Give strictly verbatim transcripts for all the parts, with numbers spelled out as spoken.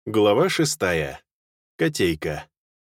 Глава шестая. Котейка.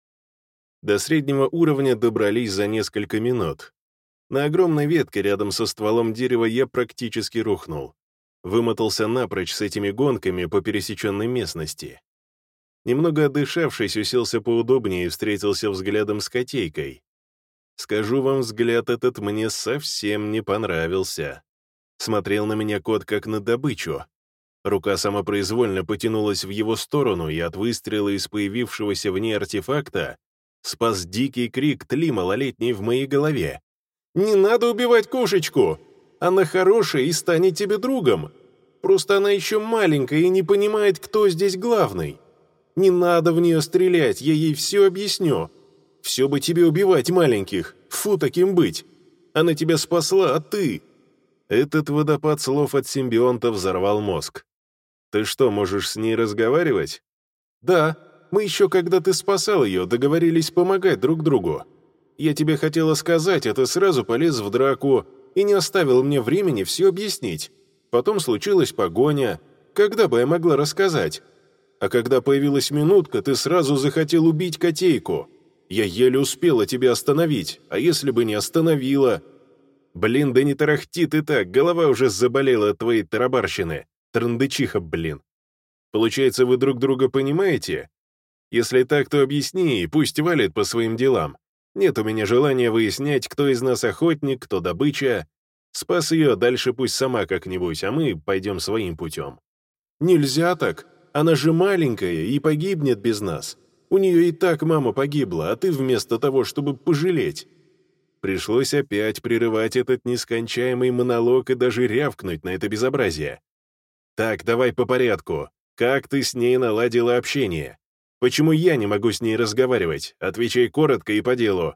До среднего уровня добрались за несколько минут. На огромной ветке рядом со стволом дерева я практически рухнул. Вымотался напрочь с этими гонками по пересеченной местности. Немного отдышавшись, уселся поудобнее и встретился взглядом с котейкой. Скажу вам, взгляд этот мне совсем не понравился. Смотрел на меня кот как на добычу. Рука самопроизвольно потянулась в его сторону, и от выстрела из появившегося в ней артефакта спас дикий крик тли малолетней в моей голове. «Не надо убивать кошечку! Она хорошая и станет тебе другом! Просто она еще маленькая и не понимает, кто здесь главный! Не надо в нее стрелять, я ей все объясню! Все бы тебе убивать маленьких, фу таким быть! Она тебя спасла, а ты...» Этот водопад слов от симбионта взорвал мозг. «Ты что, можешь с ней разговаривать?» «Да, мы еще, когда ты спасал ее, договорились помогать друг другу. Я тебе хотела сказать, а ты сразу полез в драку и не оставил мне времени все объяснить. Потом случилась погоня. Когда бы я могла рассказать? А когда появилась минутка, ты сразу захотел убить котейку. Я еле успела тебя остановить, а если бы не остановила...» «Блин, да не тарахти ты так, голова уже заболела от твоей тарабарщины. Трындычиха, блин. Получается, вы друг друга понимаете? Если так, то объясни, и пусть валит по своим делам. Нет у меня желания выяснять, кто из нас охотник, кто добыча. Спас ее, дальше пусть сама как-нибудь, а мы пойдем своим путем». «Нельзя так. Она же маленькая и погибнет без нас. У нее и так мама погибла, а ты вместо того, чтобы пожалеть...» Пришлось опять прерывать этот нескончаемый монолог и даже рявкнуть на это безобразие. «Так, давай по порядку. Как ты с ней наладила общение? Почему я не могу с ней разговаривать? Отвечай коротко и по делу».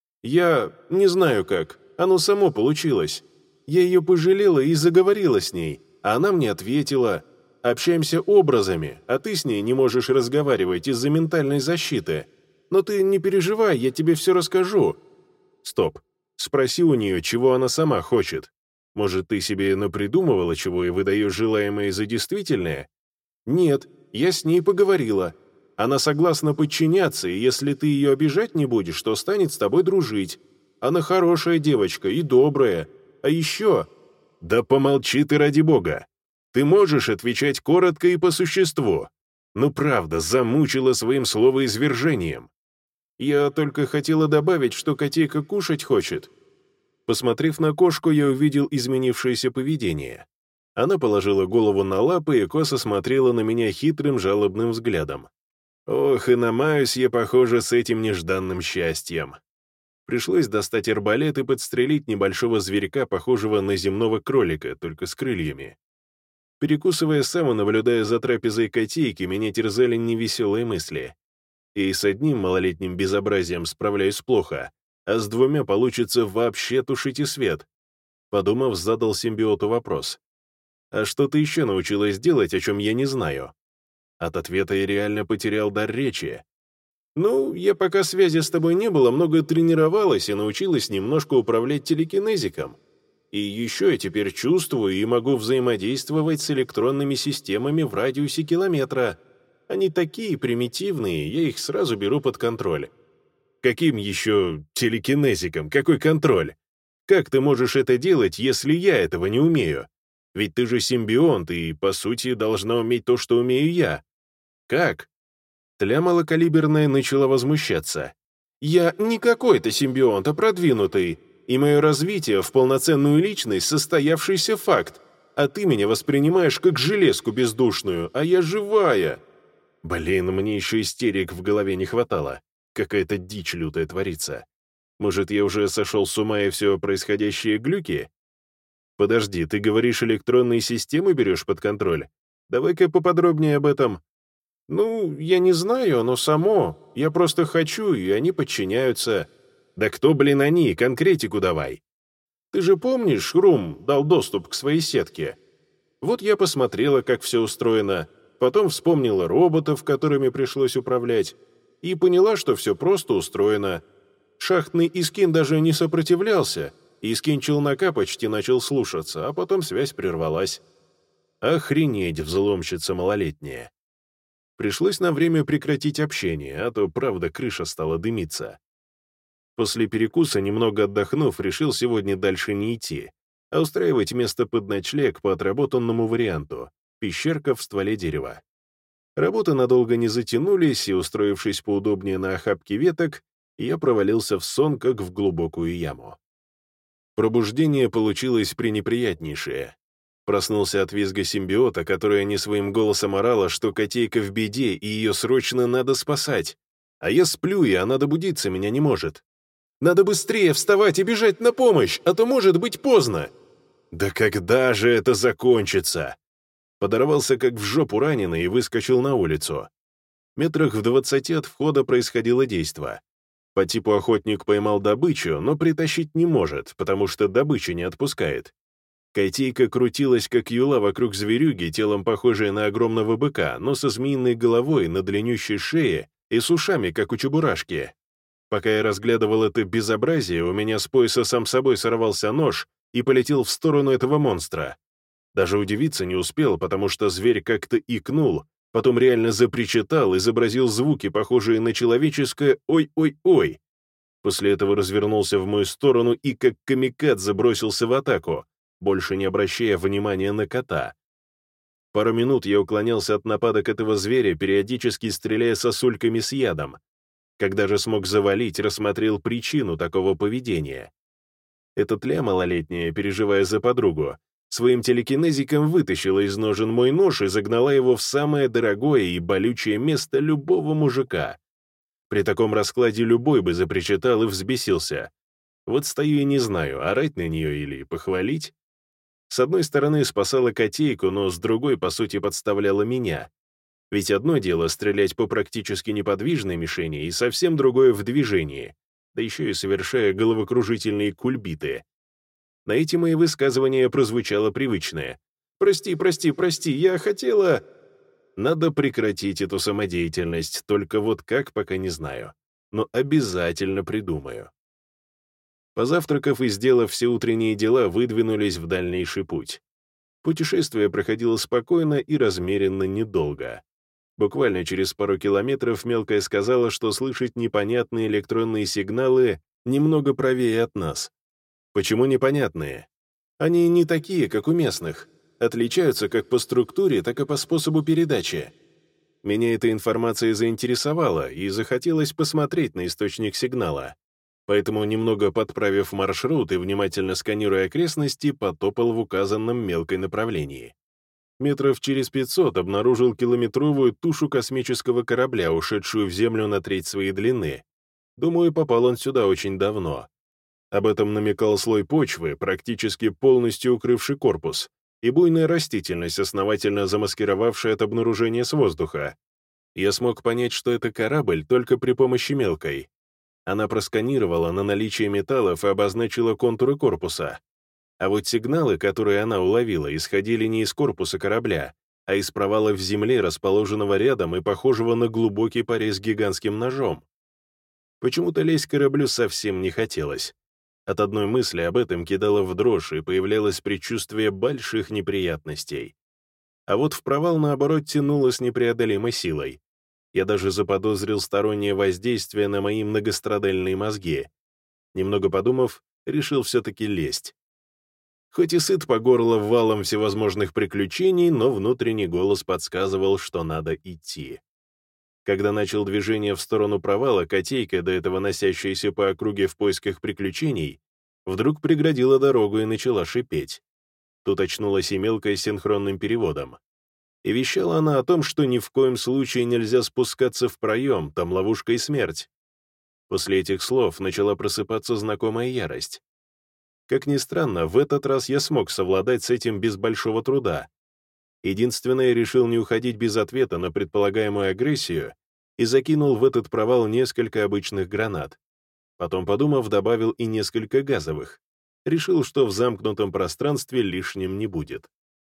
«Я не знаю как. Оно само получилось. Я ее пожалела и заговорила с ней, а она мне ответила. Общаемся образами, а ты с ней не можешь разговаривать из-за ментальной защиты. Но ты не переживай, я тебе все расскажу». «Стоп. Спроси у нее, чего она сама хочет. Может, ты себе напридумывала чего и выдаешь желаемое за действительное?» «Нет, я с ней поговорила. Она согласна подчиняться, и если ты ее обижать не будешь, то станет с тобой дружить. Она хорошая девочка и добрая. А еще...» «Да помолчи ты, ради бога. Ты можешь отвечать коротко и по существу. Ну правда, замучила своим словоизвержением». «Я только хотела добавить, что котейка кушать хочет». Посмотрев на кошку, я увидел изменившееся поведение. Она положила голову на лапы и косо смотрела на меня хитрым жалобным взглядом. Ох, и намаюсь я, похоже, с этим нежданным счастьем. Пришлось достать арбалет и подстрелить небольшого зверька, похожего на земного кролика, только с крыльями. Перекусывая сам и наблюдая за трапезой котейки, меня терзали невеселые мысли. И с одним малолетним безобразием справляюсь плохо, а с двумя получится вообще тушить и свет. Подумав, задал симбиоту вопрос. «А что ты еще научилась делать, о чем я не знаю?» От ответа я реально потерял дар речи. «Ну, я пока связи с тобой не было, много тренировалась и научилась немножко управлять телекинезиком. И еще я теперь чувствую и могу взаимодействовать с электронными системами в радиусе километра. Они такие примитивные, я их сразу беру под контроль». «Каким еще телекинезиком? Какой контроль? Как ты можешь это делать, если я этого не умею? Ведь ты же симбионт и, по сути, должна уметь то, что умею я. Как?» Тля малокалиберная начала возмущаться. «Я не какой-то симбионт, а продвинутый, и мое развитие в полноценную личность — состоявшийся факт, а ты меня воспринимаешь как железку бездушную, а я живая». Блин, мне еще истерик в голове не хватало. Какая-то дичь лютая творится. Может, я уже сошел с ума и все происходящее глюки? Подожди, ты говоришь, электронные системы берешь под контроль? Давай-ка поподробнее об этом. «Ну, я не знаю, оно само. Я просто хочу, и они подчиняются». «Да кто, блин, они? Конкретику давай». «Ты же помнишь, Рум дал доступ к своей сетке? Вот я посмотрела, как все устроено, потом вспомнила роботов, которыми пришлось управлять, и поняла, что все просто устроено. Шахтный Искин даже не сопротивлялся, и Искин челнока почти начал слушаться, а потом связь прервалась». Охренеть, взломщица малолетняя. Пришлось на время прекратить общение, а то, правда, крыша стала дымиться. После перекуса, немного отдохнув, решил сегодня дальше не идти, а устраивать место под ночлег по отработанному варианту — пещерка в стволе дерева. Работы надолго не затянулись, и, устроившись поудобнее на охапке веток, я провалился в сон, как в глубокую яму. Пробуждение получилось пренеприятнейшее. Проснулся от визга симбиота, которая не своим голосом орала, что котейка в беде, и ее срочно надо спасать. А я сплю, и она добудиться меня не может. Надо быстрее вставать и бежать на помощь, а то может быть поздно. Да когда же это закончится? Подорвался как в жопу раненый и выскочил на улицу. Метрах в двадцати от входа происходило действо. По типу охотник поймал добычу, но притащить не может, потому что добычу не отпускает. Котейка крутилась, как юла, вокруг зверюги, телом похожей на огромного быка, но со змеиной головой на длиннющей шее и с ушами, как у чебурашки. Пока я разглядывал это безобразие, у меня с пояса сам собой сорвался нож и полетел в сторону этого монстра. Даже удивиться не успел, потому что зверь как-то икнул, потом реально запричитал, изобразил звуки, похожие на человеческое «ой-ой-ой». После этого развернулся в мою сторону и как камикадзе забросился в атаку, больше не обращая внимания на кота. Пару минут я уклонялся от нападок этого зверя, периодически стреляя сосульками с ядом. Когда же смог завалить, рассмотрел причину такого поведения. Эта тля малолетняя, переживая за подругу, своим телекинезиком вытащила из ножен мой нож и загнала его в самое дорогое и болючее место любого мужика. При таком раскладе любой бы запричитал и взбесился. Вот стою и не знаю, орать на нее или похвалить. С одной стороны спасала котейку, но с другой, по сути, подставляла меня. Ведь одно дело стрелять по практически неподвижной мишени, и совсем другое в движении, да еще и совершая головокружительные кульбиты. На эти мои высказывания прозвучало привычное. «Прости, прости, прости, я хотела...» Надо прекратить эту самодеятельность, только вот как, пока не знаю. Но обязательно придумаю. Позавтракав и сделав все утренние дела, выдвинулись в дальнейший путь. Путешествие проходило спокойно и размеренно недолго. Буквально через пару километров Мелкая сказала, что слышит непонятные электронные сигналы немного правее от нас. Почему непонятные? Они не такие, как у местных. Отличаются как по структуре, так и по способу передачи. Меня эта информация заинтересовала, и захотелось посмотреть на источник сигнала. Поэтому, немного подправив маршрут и внимательно сканируя окрестности, потопал в указанном Мелкой направлении. Метров через пятьсот обнаружил километровую тушу космического корабля, ушедшую в Землю на треть своей длины. Думаю, попал он сюда очень давно. Об этом намекал слой почвы, практически полностью укрывший корпус, и буйная растительность, основательно замаскировавшая от обнаружения с воздуха. Я смог понять, что это корабль только при помощи Мелкой. Она просканировала на наличие металлов и обозначила контуры корпуса. А вот сигналы, которые она уловила, исходили не из корпуса корабля, а из провала в земле, расположенного рядом и похожего на глубокий порез гигантским ножом. Почему-то лезть к кораблю совсем не хотелось. От одной мысли об этом кидало в дрожь, и появлялось предчувствие больших неприятностей. А вот в провал, наоборот, тянуло с непреодолимой силой. Я даже заподозрил стороннее воздействие на мои многострадальные мозги. Немного подумав, решил все-таки лезть. Хоть и сыт по горло валом всевозможных приключений, но внутренний голос подсказывал, что надо идти. Когда начал движение в сторону провала, котейка, до этого носящаяся по округе в поисках приключений, вдруг преградила дорогу и начала шипеть. Тут очнулась и Мелкая с синхронным переводом. И вещала она о том, что ни в коем случае нельзя спускаться в проем, там ловушка и смерть. После этих слов начала просыпаться знакомая ярость. Как ни странно, в этот раз я смог совладать с этим без большого труда. Единственное, решил не уходить без ответа на предполагаемую агрессию и закинул в этот провал несколько обычных гранат. Потом, подумав, добавил и несколько газовых. Решил, что в замкнутом пространстве лишним не будет.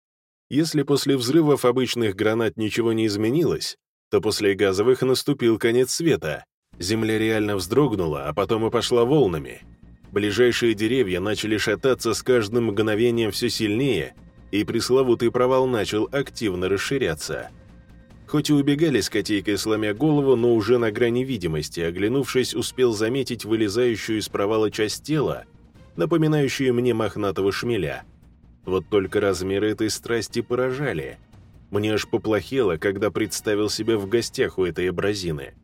Если после взрывов обычных гранат ничего не изменилось, то после газовых наступил конец света. Земля реально вздрогнула, а потом и пошла волнами. Ближайшие деревья начали шататься с каждым мгновением все сильнее, и пресловутый провал начал активно расширяться. Хоть и убегали с котейкой, сломя голову, но уже на грани видимости, оглянувшись, успел заметить вылезающую из провала часть тела, напоминающую мне мохнатого шмеля. Вот только размеры этой страсти поражали. Мне аж поплохело, когда представил себя в гостях у этой абразины.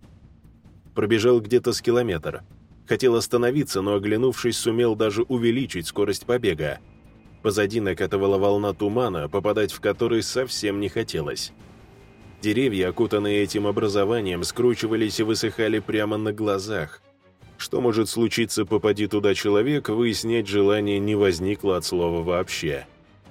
Пробежал где-то с километр. Хотел остановиться, но, оглянувшись, сумел даже увеличить скорость побега. Позади накатывала волна тумана, попадать в который совсем не хотелось. Деревья, окутанные этим образованием, скручивались и высыхали прямо на глазах. Что может случиться, попади туда человек, выяснять желание не возникло от слова вообще.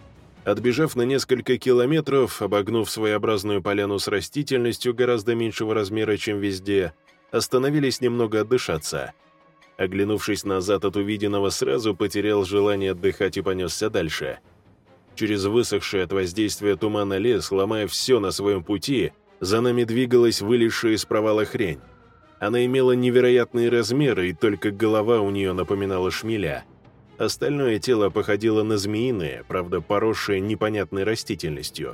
Отбежав на несколько километров, обогнув своеобразную поляну с растительностью гораздо меньшего размера, чем везде, остановились немного отдышаться. Оглянувшись назад от увиденного, сразу потерял желание отдыхать и понесся дальше. Через высохший от воздействия тумана лес, ломая все на своем пути, за нами двигалась вылезшая из провала хрень. Она имела невероятные размеры, и только голова у нее напоминала шмеля. Остальное тело походило на змеиное, правда, поросшее непонятной растительностью.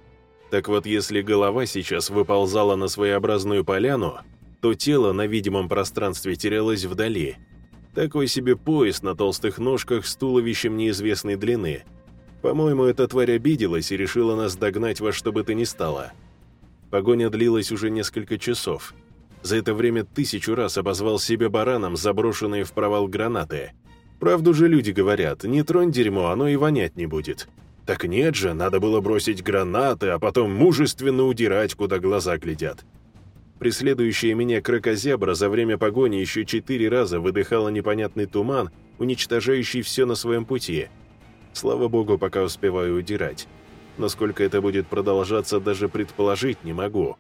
Так вот, если голова сейчас выползала на своеобразную поляну, то тело на видимом пространстве терялось вдали. Такой себе пояс на толстых ножках с туловищем неизвестной длины. По-моему, эта тварь обиделась и решила нас догнать во что бы то ни стало. Погоня длилась уже несколько часов. За это время тысячу раз обозвал себя бараном заброшенные в провал гранаты. Правду же люди говорят, не тронь дерьмо, оно и вонять не будет. Так нет же, надо было бросить гранаты, а потом мужественно удирать, куда глаза глядят. Преследующая меня кракозябра за время погони еще четыре раза выдыхала непонятный туман, уничтожающий все на своем пути. Слава богу, пока успеваю удирать. Насколько это будет продолжаться, даже предположить не могу.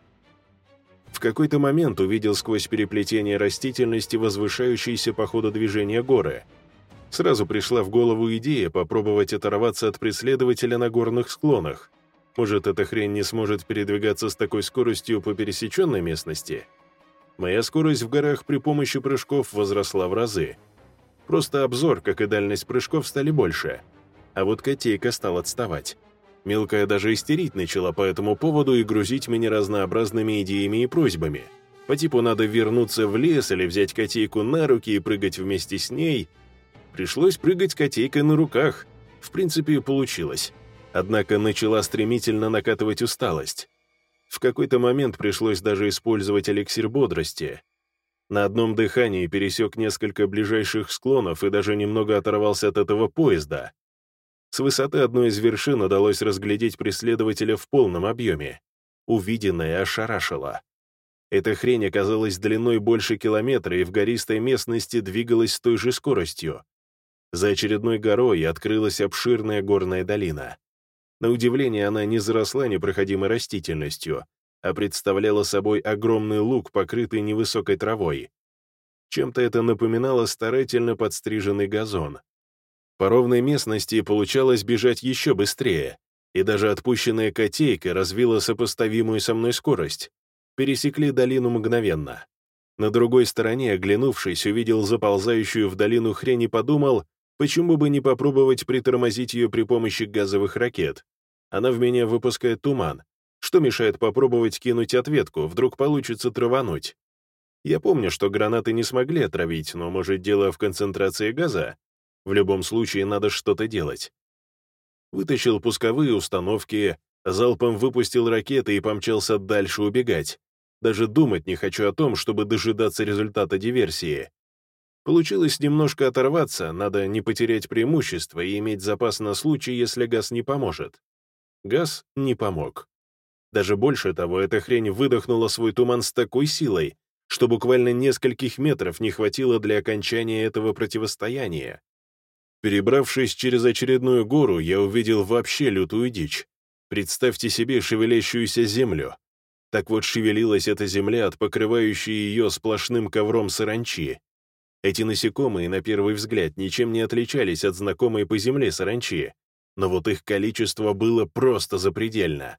В какой-то момент увидел сквозь переплетение растительности возвышающиеся по ходу движения горы. Сразу пришла в голову идея попробовать оторваться от преследователя на горных склонах. Может, эта хрень не сможет передвигаться с такой скоростью по пересеченной местности? Моя скорость в горах при помощи прыжков возросла в разы. Просто обзор, как и дальность прыжков, стали больше. А вот котейка стал отставать. Мелкая даже истерить начала по этому поводу и грузить меня разнообразными идеями и просьбами. По типу надо вернуться в лес или взять котейку на руки и прыгать вместе с ней. Пришлось прыгать котейкой на руках. В принципе, получилось. Однако начала стремительно накатывать усталость. В какой-то момент пришлось даже использовать эликсир бодрости. На одном дыхании пересек несколько ближайших склонов и даже немного оторвался от этого поезда. С высоты одной из вершин удалось разглядеть преследователя в полном объеме. Увиденное ошарашило. Эта хрень оказалась длиной больше километра и в гористой местности двигалась с той же скоростью. За очередной горой открылась обширная горная долина. На удивление, она не заросла непроходимой растительностью, а представляла собой огромный луг, покрытый невысокой травой. Чем-то это напоминало старательно подстриженный газон. По ровной местности получалось бежать еще быстрее, и даже отпущенная котейка развила сопоставимую со мной скорость. Пересекли долину мгновенно. На другой стороне, оглянувшись, увидел заползающую в долину хрень и подумал, почему бы не попробовать притормозить ее при помощи газовых ракет. Она в меня выпускает туман. Что мешает попробовать кинуть ответку, вдруг получится травануть? Я помню, что гранаты не смогли отравить, но, может, дело в концентрации газа? В любом случае, надо что-то делать. Вытащил пусковые установки, залпом выпустил ракеты и помчался дальше убегать. Даже думать не хочу о том, чтобы дожидаться результата диверсии. Получилось немножко оторваться, надо не потерять преимущество и иметь запас на случай, если газ не поможет. Газ не помог. Даже больше того, эта хрень выдохнула свой туман с такой силой, что буквально нескольких метров не хватило для окончания этого противостояния. Перебравшись через очередную гору, я увидел вообще лютую дичь. Представьте себе шевелящуюся землю. Так вот шевелилась эта земля от покрывающей ее сплошным ковром саранчи. Эти насекомые, на первый взгляд, ничем не отличались от знакомой по земле саранчи, но вот их количество было просто запредельно.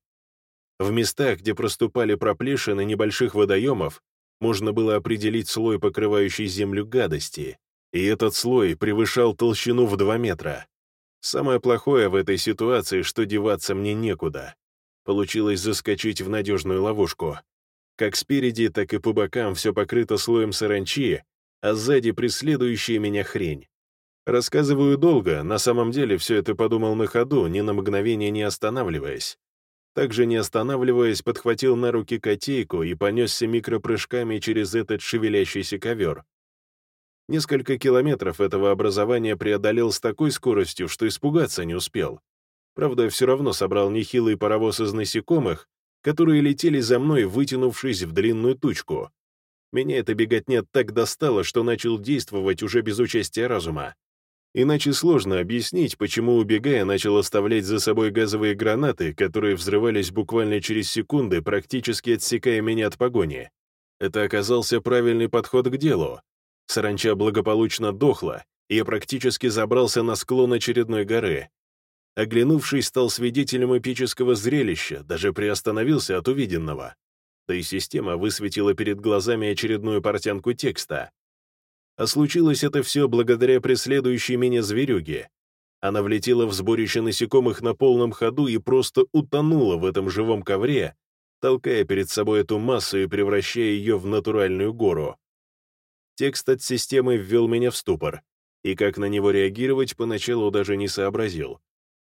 В местах, где проступали проплешины небольших водоемов, можно было определить слой, покрывающий землю гадости, и этот слой превышал толщину в два метра. Самое плохое в этой ситуации, что деваться мне некуда. Получилось заскочить в надежную ловушку. Как спереди, так и по бокам все покрыто слоем саранчи, а сзади преследующая меня хрень. Рассказываю долго, на самом деле все это подумал на ходу, ни на мгновение не останавливаясь. Также не останавливаясь, подхватил на руки котейку и понесся микропрыжками через этот шевелящийся ковер. Несколько километров этого образования преодолел с такой скоростью, что испугаться не успел. Правда, все равно собрал нехилый паровоз из насекомых, которые летели за мной, вытянувшись в длинную тучку. Меня эта беготня так достала, что начал действовать уже без участия разума. Иначе сложно объяснить, почему, убегая, начал оставлять за собой газовые гранаты, которые взрывались буквально через секунды, практически отсекая меня от погони. Это оказался правильный подход к делу. Саранча благополучно дохла, и я практически забрался на склон очередной горы. Оглянувшись, стал свидетелем эпического зрелища, даже приостановился от увиденного. Да и система высветила перед глазами очередную портянку текста. А случилось это все благодаря преследующей меня зверюге. Она влетела в сборище насекомых на полном ходу и просто утонула в этом живом ковре, толкая перед собой эту массу и превращая ее в натуральную гору. Текст от системы ввел меня в ступор, и как на него реагировать, поначалу даже не сообразил.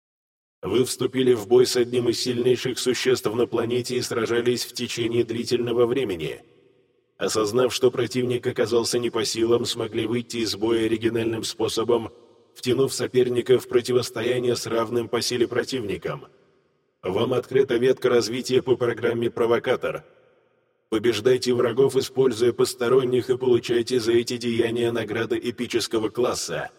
Вы вступили в бой с одним из сильнейших существ на планете и сражались в течение длительного времени. Осознав, что противник оказался не по силам, смогли выйти из боя оригинальным способом, втянув соперника в противостояние с равным по силе противником. Вам открыта ветка развития по программе «Провокатор». Побеждайте врагов, используя посторонних, и получайте за эти деяния награды эпического класса.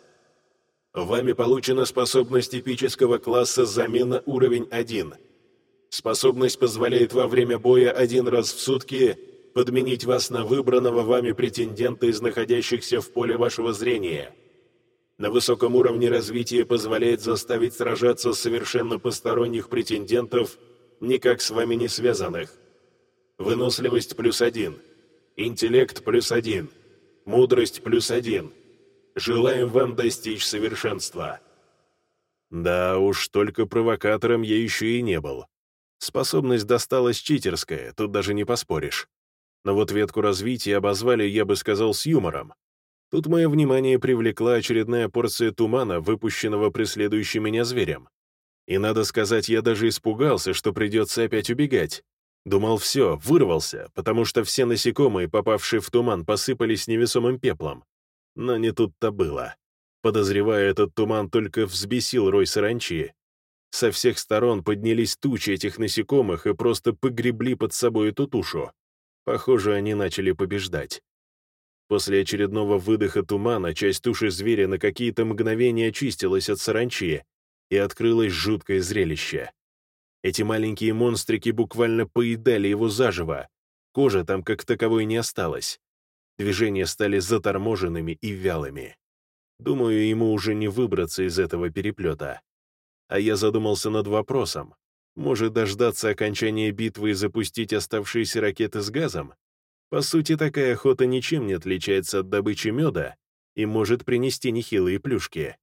Вами получена способность эпического класса «Замена уровень один». Способность позволяет во время боя один раз в сутки подменить вас на выбранного вами претендента из находящихся в поле вашего зрения. На высоком уровне развития позволяет заставить сражаться совершенно посторонних претендентов, никак с вами не связанных. Выносливость плюс один, интеллект плюс один, мудрость плюс один. Желаем вам достичь совершенства. Да уж, только провокатором я еще и не был. Способность досталась читерская, тут даже не поспоришь. Но вот ветку развития обозвали, я бы сказал, с юмором. Тут мое внимание привлекла очередная порция тумана, выпущенного преследующим меня зверем. И, надо сказать, я даже испугался, что придется опять убегать. Думал, все, вырвался, потому что все насекомые, попавшие в туман, посыпались невесомым пеплом. Но не тут-то было. Подозревая, этот туман только взбесил рой саранчи. Со всех сторон поднялись тучи этих насекомых и просто погребли под собой эту тушу. Похоже, они начали побеждать. После очередного выдоха тумана часть туши зверя на какие-то мгновения очистилась от саранчи, и открылось жуткое зрелище. Эти маленькие монстрики буквально поедали его заживо, кожи там как таковой не осталось. Движения стали заторможенными и вялыми. Думаю, ему уже не выбраться из этого переплета. А я задумался над вопросом. Может дождаться окончания битвы и запустить оставшиеся ракеты с газом? По сути, такая охота ничем не отличается от добычи меда и может принести нехилые плюшки.